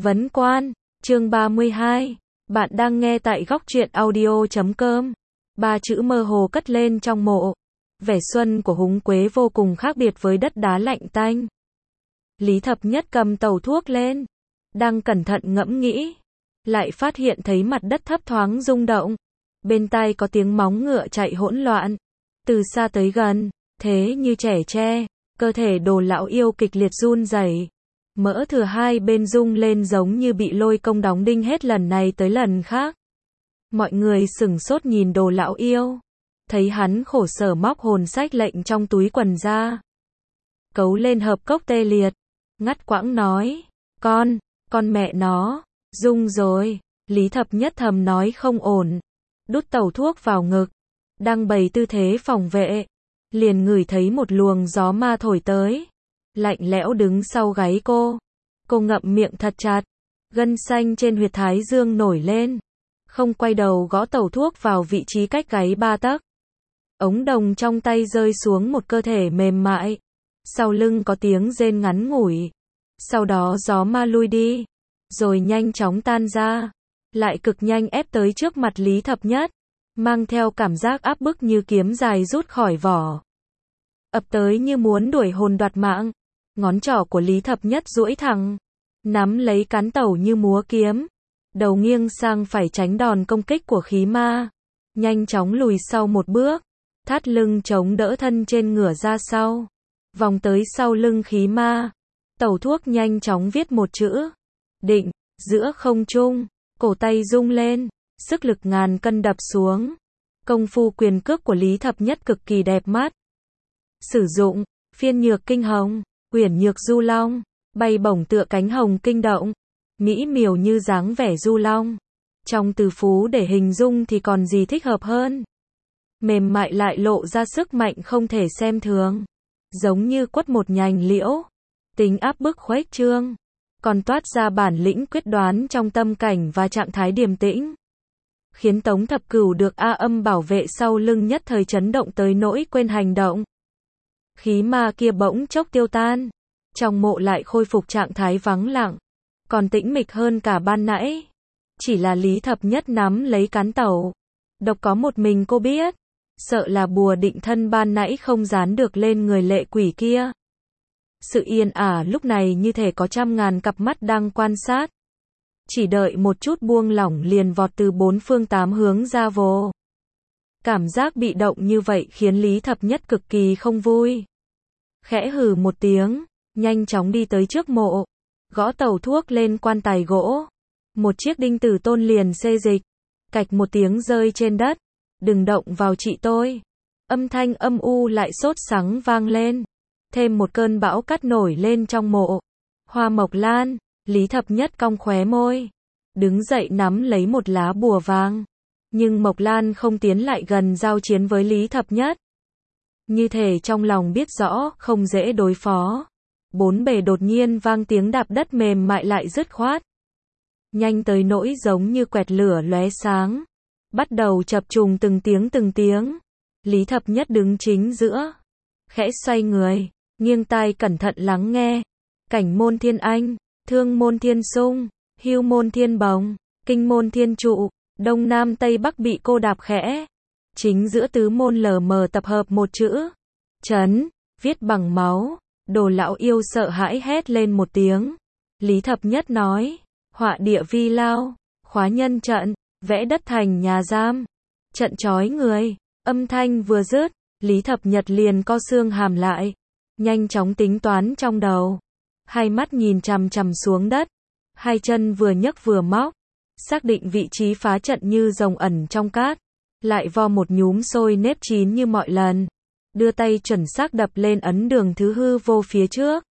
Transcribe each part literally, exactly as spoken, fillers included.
Vấn quan, chương ba mươi hai. Bạn đang nghe tại góc truyện audio chấm com. Ba chữ mơ hồ cất lên trong mộ. Vẻ xuân của húng quế vô cùng khác biệt với đất đá lạnh tanh. Lý Thập Nhất cầm tàu thuốc lên, đang cẩn thận ngẫm nghĩ, lại phát hiện thấy mặt đất thấp thoáng rung động. Bên tai có tiếng móng ngựa chạy hỗn loạn, từ xa tới gần, thế như trẻ tre, cơ thể Đồ lão yêu kịch liệt run rẩy. Mỡ thừa hai bên rung lên giống như bị lôi công đóng đinh hết lần này tới lần khác. Mọi người sửng sốt nhìn Đồ lão yêu, thấy hắn khổ sở móc hồn sách lệnh trong túi quần ra, cấu lên hợp cốc tê liệt, ngắt quãng nói, con, con mẹ nó, rung rồi. Lý Thập Nhất thầm nói không ổn, đút tẩu thuốc vào ngực, đang bày tư thế phòng vệ, liền ngửi thấy một luồng gió ma thổi tới, lạnh lẽo đứng sau gáy cô. Cô ngậm miệng thật chặt, gân xanh trên huyệt thái dương nổi lên, không quay đầu gõ tẩu thuốc vào vị trí cách gáy ba tấc. Ống đồng trong tay rơi xuống một cơ thể mềm mại, sau lưng có tiếng rên ngắn ngủi, sau đó gió ma lui đi, rồi nhanh chóng tan ra, lại cực nhanh ép tới trước mặt Lý Thập Nhất, mang theo cảm giác áp bức như kiếm dài rút khỏi vỏ, ập tới như muốn đuổi hồn đoạt mạng. Ngón trỏ của Lý Thập Nhất duỗi thẳng, nắm lấy cán tẩu như múa kiếm, đầu nghiêng sang phải tránh đòn công kích của khí ma, nhanh chóng lùi sau một bước, thắt lưng chống đỡ thân trên ngửa ra sau, vòng tới sau lưng khí ma, tẩu thuốc nhanh chóng viết một chữ, định, giữa không trung, cổ tay rung lên, sức lực ngàn cân đập xuống. Công phu quyền cước của Lý Thập Nhất cực kỳ đẹp mắt. Sử dụng, phiên nhược kinh hồng, uyển nhược du long, bay bổng tựa cánh hồng kinh động, mỹ miều như dáng vẻ du long. Trong từ phú để hình dung thì còn gì thích hợp hơn. Mềm mại lại lộ ra sức mạnh không thể xem thường, giống như quất một nhành liễu, tính áp bức khuếch trương, còn toát ra bản lĩnh quyết đoán trong tâm cảnh và trạng thái điềm tĩnh, khiến Tống Thập Cửu được A Âm bảo vệ sau lưng nhất thời chấn động tới nỗi quên hành động. Khí ma kia bỗng chốc tiêu tan, trong mộ lại khôi phục trạng thái vắng lặng, còn tĩnh mịch hơn cả ban nãy. Chỉ là Lý Thập Nhất nắm lấy cán tẩu, độc có một mình cô biết, sợ là bùa định thân ban nãy không dán được lên người lệ quỷ kia. Sự yên ả lúc này như thể có trăm ngàn cặp mắt đang quan sát. Chỉ đợi một chút buông lỏng liền vọt từ bốn phương tám hướng ra vô. Cảm giác bị động như vậy khiến Lý Thập Nhất cực kỳ không vui. Khẽ hừ một tiếng, nhanh chóng đi tới trước mộ, gõ tẩu thuốc lên quan tài gỗ. Một chiếc đinh tử tôn liền xê dịch, cạch một tiếng rơi trên đất. Đừng động vào chị tôi. Âm thanh âm u lại sốt sắng vang lên. Thêm một cơn bão cát nổi lên trong mộ. Hoa mộc lan, Lý Thập Nhất cong khóe môi, đứng dậy nắm lấy một lá bùa vàng. Nhưng Mộc Lan không tiến lại gần giao chiến với Lý Thập Nhất. Như thể trong lòng biết rõ, không dễ đối phó. Bốn bề đột nhiên vang tiếng đạp đất mềm mại lại dứt khoát. Nhanh tới nỗi giống như quẹt lửa lóe sáng. Bắt đầu chập trùng từng tiếng từng tiếng. Lý Thập Nhất đứng chính giữa, khẽ xoay người, nghiêng tai cẩn thận lắng nghe. Cảnh môn thiên anh, thương môn thiên sung, hưu môn thiên bồng, kinh môn thiên trụ, đông nam tây bắc bị cô đạp khẽ. Chính giữa tứ môn lờ mờ tập hợp một chữ, chấn, viết bằng máu. Đồ lão yêu sợ hãi hét lên một tiếng. Lý Thập Nhất nói, họa địa vi lao, khóa nhân trận, vẽ đất thành nhà giam, trận trói người. Âm thanh vừa dứt, Lý Thập Nhất liền co xương hàm lại, nhanh chóng tính toán trong đầu, hai mắt nhìn chằm chằm xuống đất, hai chân vừa nhấc vừa móc, xác định vị trí phá trận như rồng ẩn trong cát, lại vo một nhúm xôi nếp chín như mọi lần, đưa tay chuẩn xác đập lên ấn đường thứ hư vô phía trước.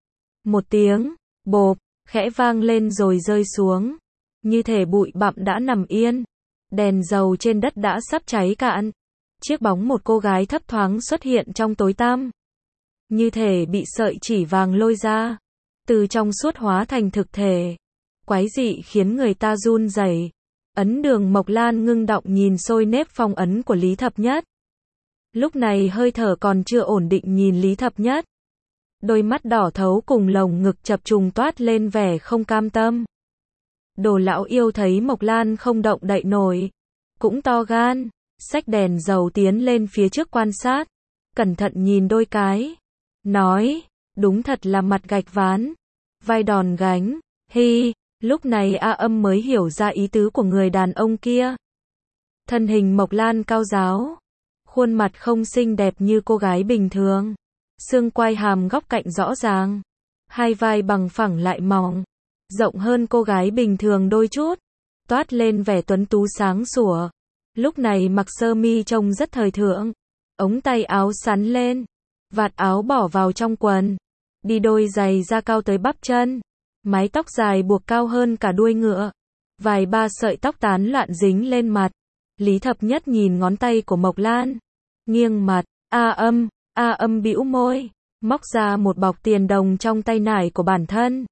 Một tiếng bộp khẽ vang lên rồi rơi xuống, như thể bụi bặm đã nằm yên, đèn dầu trên đất đã sắp cháy cạn. Chiếc bóng một cô gái thấp thoáng xuất hiện trong tối tăm, như thể bị sợi chỉ vàng lôi ra, từ trong suốt hóa thành thực thể, quái dị khiến người ta run rẩy. Ấn đường Mộc Lan ngưng động nhìn xôi nếp phong ấn của Lý Thập Nhất. Lúc này hơi thở còn chưa ổn định nhìn Lý Thập Nhất. Đôi mắt đỏ thấu cùng lồng ngực chập trùng toát lên vẻ không cam tâm. Đồ lão yêu thấy Mộc Lan không động đậy nổi, cũng to gan, xách đèn dầu tiến lên phía trước quan sát, cẩn thận nhìn đôi cái, nói, đúng thật là mặt gạch ván, vai đòn gánh, hi, lúc này A Âm mới hiểu ra ý tứ của người đàn ông kia. Thân hình Mộc Lan cao ráo, khuôn mặt không xinh đẹp như cô gái bình thường, xương quai hàm góc cạnh rõ ràng, hai vai bằng phẳng lại mỏng, rộng hơn cô gái bình thường đôi chút, toát lên vẻ tuấn tú sáng sủa. Lúc này mặc sơ mi trông rất thời thượng, ống tay áo sắn lên, vạt áo bỏ vào trong quần, đi đôi giày da cao tới bắp chân, mái tóc dài buộc cao hơn cả đuôi ngựa, vài ba sợi tóc tán loạn dính lên mặt. Lý Thập Nhất nhìn ngón tay của Mộc Lan, nghiêng mặt, A Âm, A Âm bĩu môi, móc ra một bọc tiền đồng trong tay nải của bản thân.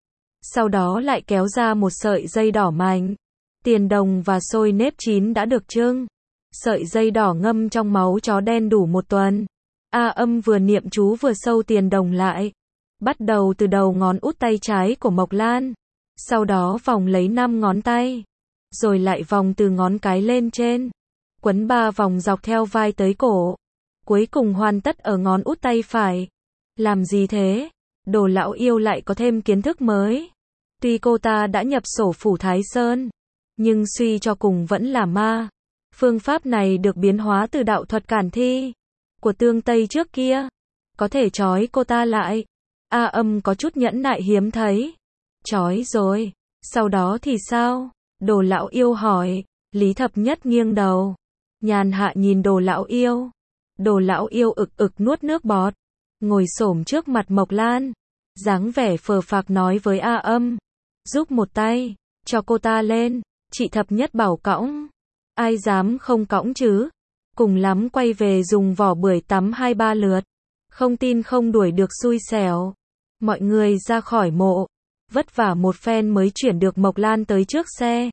Sau đó lại kéo ra một sợi dây đỏ mảnh. Tiền đồng và xôi nếp chín đã được trưng. Sợi dây đỏ ngâm trong máu chó đen đủ một tuần. A Âm vừa niệm chú vừa sâu tiền đồng lại. Bắt đầu từ đầu ngón út tay trái của Mộc Lan. Sau đó vòng lấy năm ngón tay. Rồi lại vòng từ ngón cái lên trên. Quấn ba vòng dọc theo vai tới cổ. Cuối cùng hoàn tất ở ngón út tay phải. Làm gì thế? Đồ lão yêu lại có thêm kiến thức mới. Tuy cô ta đã nhập sổ phủ Thái Sơn, nhưng suy cho cùng vẫn là ma. Phương pháp này được biến hóa từ đạo thuật cản thi của Tương Tây trước kia. Có thể trói cô ta lại. A Âm có chút nhẫn nại hiếm thấy. Trói rồi. Sau đó thì sao? Đồ lão yêu hỏi. Lý Thập Nhất nghiêng đầu. Nhàn hạ nhìn đồ lão yêu. Đồ lão yêu ực ực nuốt nước bọt. Ngồi xổm trước mặt Mộc Lan. Dáng vẻ phờ phạc nói với A Âm. Giúp một tay. Cho cô ta lên. Chị Thập Nhất bảo cõng. Ai dám không cõng chứ? Cùng lắm quay về dùng vỏ bưởi tắm hai ba lượt. Không tin không đuổi được xui xẻo. Mọi người ra khỏi mộ. Vất vả một phen mới chuyển được Mộc Lan tới trước xe.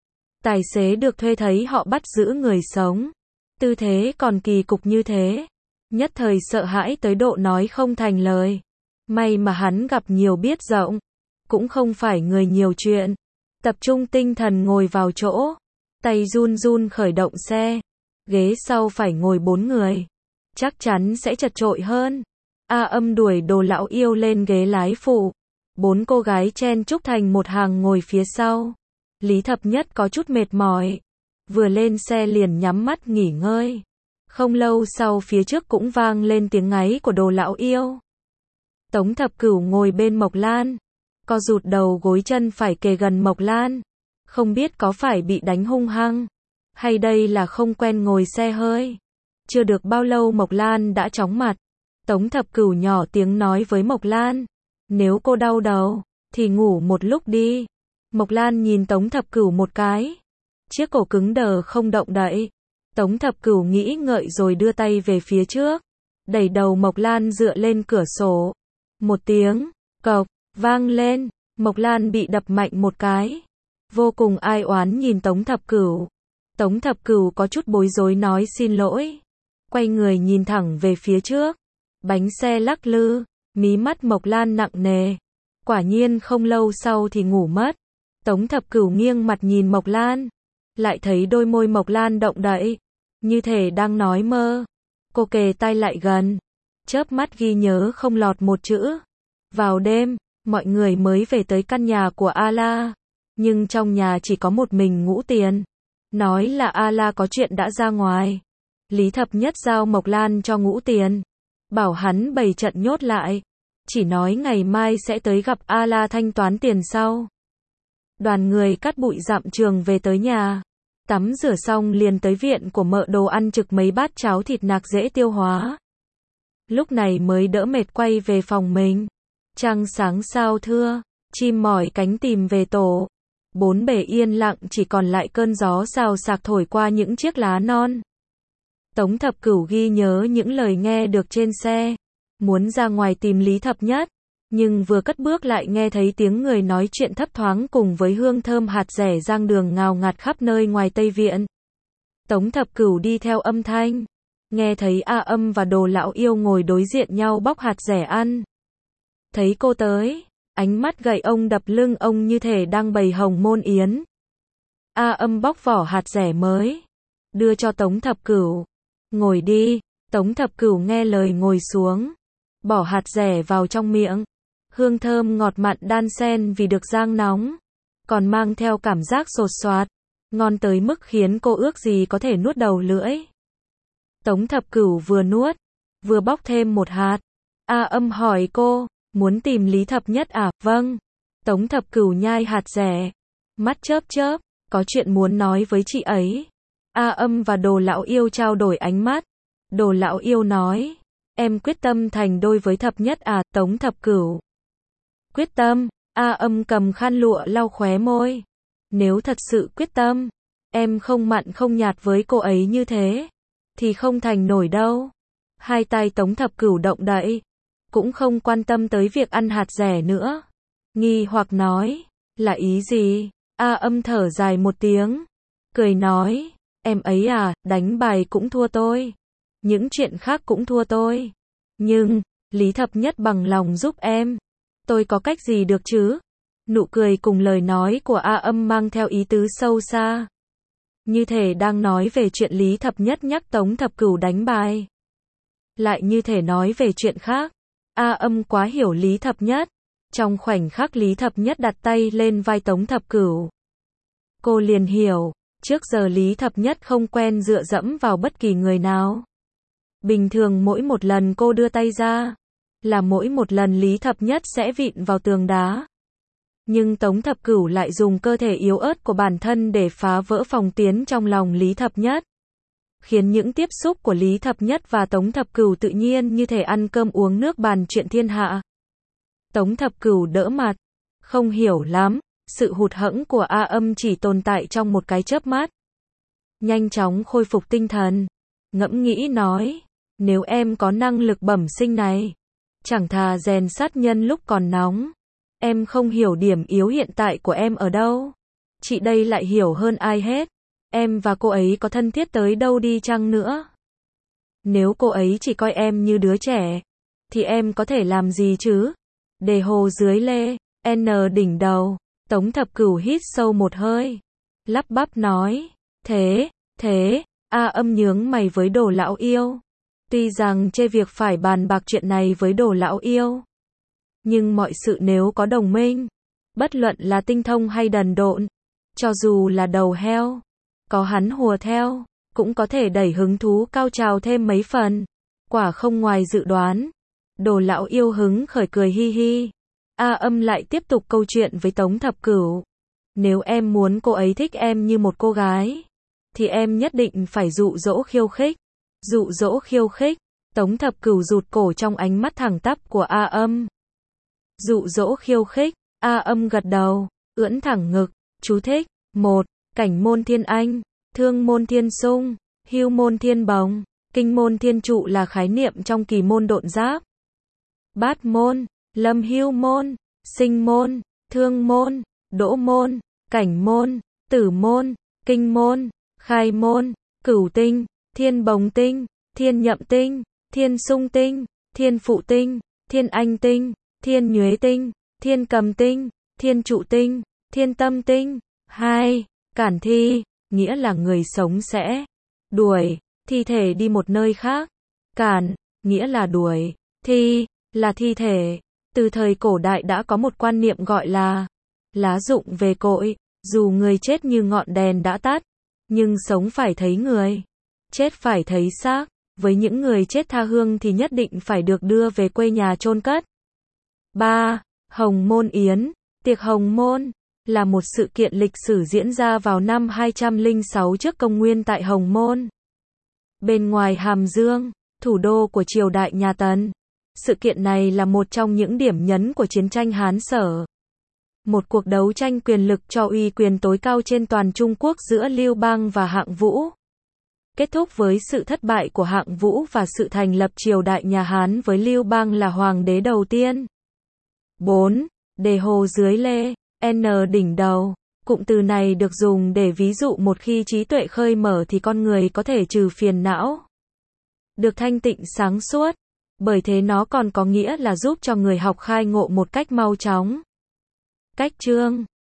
Tài xế được thuê thấy họ bắt giữ người sống. Tư thế còn kỳ cục như thế. Nhất thời sợ hãi tới độ nói không thành lời. May mà hắn gặp nhiều biết rộng. Cũng không phải người nhiều chuyện. Tập trung tinh thần ngồi vào chỗ. Tay run run khởi động xe. Ghế sau phải ngồi bốn người. Chắc chắn sẽ chật chội hơn. A Âm đuổi đồ lão yêu lên ghế lái phụ. Bốn cô gái chen chúc thành một hàng ngồi phía sau. Lý Thập Nhất có chút mệt mỏi. Vừa lên xe liền nhắm mắt nghỉ ngơi. Không lâu sau phía trước cũng vang lên tiếng ngáy của đồ lão yêu. Tống Thập Cửu ngồi bên Mộc Lan. Co rụt đầu gối chân phải kề gần Mộc Lan. Không biết có phải bị đánh hung hăng. Hay đây là không quen ngồi xe hơi. Chưa được bao lâu Mộc Lan đã chóng mặt. Tống Thập Cửu nhỏ tiếng nói với Mộc Lan. Nếu cô đau đầu, thì ngủ một lúc đi. Mộc Lan nhìn Tống Thập Cửu một cái. Chiếc cổ cứng đờ không động đậy. Tống Thập Cửu nghĩ ngợi rồi đưa tay về phía trước. Đẩy đầu Mộc Lan dựa lên cửa sổ. Một tiếng, cộc, vang lên. Mộc Lan bị đập mạnh một cái. Vô cùng ai oán nhìn Tống Thập Cửu. Tống Thập Cửu có chút bối rối nói xin lỗi. Quay người nhìn thẳng về phía trước. Bánh xe lắc lư. Mí mắt Mộc Lan nặng nề. Quả nhiên không lâu sau thì ngủ mất. Tống Thập Cửu nghiêng mặt nhìn Mộc Lan. Lại thấy đôi môi Mộc Lan động đậy. Như thể đang nói mơ. Cô kề tai lại gần. Chớp mắt ghi nhớ không lọt một chữ. Vào đêm, mọi người mới về tới căn nhà của A-la. Nhưng trong nhà chỉ có một mình Ngũ Tiền. Nói là A-la có chuyện đã ra ngoài. Lý Thập Nhất giao Mộc Lan cho Ngũ Tiền. Bảo hắn bày trận nhốt lại. Chỉ nói ngày mai sẽ tới gặp A-la thanh toán tiền sau. Đoàn người cắt bụi dặm trường về tới nhà. Tắm rửa xong liền tới viện của mợ đồ ăn trực mấy bát cháo thịt nạc dễ tiêu hóa. Lúc này mới đỡ mệt quay về phòng mình. Trăng sáng sao thưa, chim mỏi cánh tìm về tổ. Bốn bề yên lặng chỉ còn lại cơn gió xào xạc thổi qua những chiếc lá non. Tống Thập Cửu ghi nhớ những lời nghe được trên xe. Muốn ra ngoài tìm Lý Thập Nhất. Nhưng vừa cất bước lại nghe thấy tiếng người nói chuyện thấp thoáng cùng với hương thơm hạt dẻ giang đường ngào ngạt khắp nơi ngoài Tây Viện. Tống Thập Cửu đi theo âm thanh. Nghe thấy A Âm và đồ lão yêu ngồi đối diện nhau bóc hạt dẻ ăn. Thấy cô tới, Ánh mắt gầy ông đập lưng ông như thể đang bày hồng môn yến. A Âm bóc vỏ hạt dẻ mới, đưa cho Tống Thập Cửu. Ngồi đi. Tống Thập Cửu nghe lời ngồi xuống, bỏ hạt dẻ vào trong miệng. Hương thơm ngọt mặn đan xen vì được rang nóng, còn mang theo cảm giác sột soạt, ngon tới mức khiến cô ước gì có thể nuốt đầu lưỡi. Tống Thập Cửu vừa nuốt, vừa bóc thêm một hạt. A Âm hỏi cô, muốn tìm Lý Thập Nhất à? Vâng. Tống Thập Cửu nhai hạt dẻ, mắt chớp chớp, có chuyện muốn nói với chị ấy. A Âm và Đồ Lão Yêu trao đổi ánh mắt. Đồ Lão Yêu nói, em quyết tâm thành đôi với Thập Nhất à? Tống Thập Cửu quyết tâm. A Âm cầm khăn lụa lau khóe môi. Nếu thật sự quyết tâm, em không mặn không nhạt với cô ấy như thế, thì không thành nổi đâu. Hai tay Tống Thập Cửu động đậy, cũng không quan tâm tới việc ăn hạt dẻ nữa. Nghi hoặc nói, là ý gì? A Âm thở dài một tiếng, cười nói, em ấy à, đánh bài cũng thua tôi, những chuyện khác cũng thua tôi. Nhưng, Lý Thập Nhất bằng lòng giúp em, tôi có cách gì được chứ? Nụ cười cùng lời nói của A Âm mang theo ý tứ sâu xa, như thể đang nói về chuyện Lý Thập Nhất nhắc Tống Thập Cửu đánh bài, lại như thể nói về chuyện khác. A Âm quá hiểu Lý Thập Nhất. Trong khoảnh khắc Lý Thập Nhất đặt tay lên vai Tống Thập Cửu, cô liền hiểu, trước giờ Lý Thập Nhất không quen dựa dẫm vào bất kỳ người nào. Bình thường mỗi một lần cô đưa tay ra, là mỗi một lần Lý Thập Nhất sẽ vịn vào tường đá. Nhưng Tống Thập Cửu lại dùng cơ thể yếu ớt của bản thân để phá vỡ phòng tuyến trong lòng Lý Thập Nhất, khiến những tiếp xúc của Lý Thập Nhất và Tống Thập Cửu tự nhiên như thể ăn cơm uống nước bàn chuyện thiên hạ. Tống Thập Cửu đỡ mặt, không hiểu lắm, sự hụt hẫng của A Âm chỉ tồn tại trong một cái chớp mắt. Nhanh chóng khôi phục tinh thần, ngẫm nghĩ nói, nếu em có năng lực bẩm sinh này, chẳng thà rèn sát nhân lúc còn nóng. Em không hiểu điểm yếu hiện tại của em ở đâu. Chị đây lại hiểu hơn ai hết. Em và cô ấy có thân thiết tới đâu đi chăng nữa, nếu cô ấy chỉ coi em như đứa trẻ, thì em có thể làm gì chứ? Đề hồ dưới lê, N đỉnh đầu. Tống Thập Cửu hít sâu một hơi, lắp bắp nói, thế, thế, A Âm nhướng mày với Đồ Lão Yêu. Tuy rằng chê việc phải bàn bạc chuyện này với Đồ Lão Yêu, nhưng mọi sự nếu có đồng minh, bất luận là tinh thông hay đần độn, cho dù là đầu heo, có hắn hùa theo, cũng có thể đẩy hứng thú cao trào thêm mấy phần. Quả không ngoài dự đoán. Đồ Lão Yêu hứng khởi cười hi hi. A Âm lại tiếp tục câu chuyện với Tống Thập Cửu. Nếu em muốn cô ấy thích em như một cô gái, thì em nhất định phải dụ dỗ khiêu khích. Dụ dỗ khiêu khích. Tống Thập Cửu rụt cổ trong ánh mắt thẳng tắp của A Âm. Dụ dỗ khiêu khích. A Âm gật đầu, ưỡn thẳng ngực. Chú thích. một. Cảnh môn thiên anh, thương môn thiên sung, hưu môn thiên bồng, kinh môn thiên trụ là khái niệm trong kỳ môn độn giáp. Bát môn, lâm hưu môn, sinh môn, thương môn, đỗ môn, cảnh môn, tử môn, kinh môn, khai môn, cửu tinh, thiên bồng tinh, thiên nhậm tinh, thiên sung tinh, thiên phụ tinh, thiên anh tinh, thiên nhuế tinh, thiên cầm tinh, thiên trụ tinh, thiên tâm tinh. Hai. Cản thi, nghĩa là người sống sẽ đuổi thi thể đi một nơi khác. Cản, nghĩa là đuổi. Thi, là thi thể. Từ thời cổ đại đã có một quan niệm gọi là lá rụng về cội. Dù người chết như ngọn đèn đã tắt, nhưng sống phải thấy người, chết phải thấy xác. Với những người chết tha hương thì nhất định phải được đưa về quê nhà chôn cất. Ba. Hồng Môn Yến. Tiệc Hồng Môn là một sự kiện lịch sử diễn ra vào năm hai trăm lẻ sáu trước công nguyên tại Hồng Môn, bên ngoài Hàm Dương, thủ đô của triều đại nhà Tần. Sự kiện này là một trong những điểm nhấn của chiến tranh Hán Sở, một cuộc đấu tranh quyền lực cho uy quyền tối cao trên toàn Trung Quốc giữa Lưu Bang và Hạng Vũ, kết thúc với sự thất bại của Hạng Vũ và sự thành lập triều đại nhà Hán với Lưu Bang là hoàng đế đầu tiên. bốn. Đề hồ dưới lê, N đỉnh đầu. Cụm từ này được dùng để ví dụ một khi trí tuệ khơi mở thì con người có thể trừ phiền não, được thanh tịnh sáng suốt. Bởi thế nó còn có nghĩa là giúp cho người học khai ngộ một cách mau chóng. Cách chương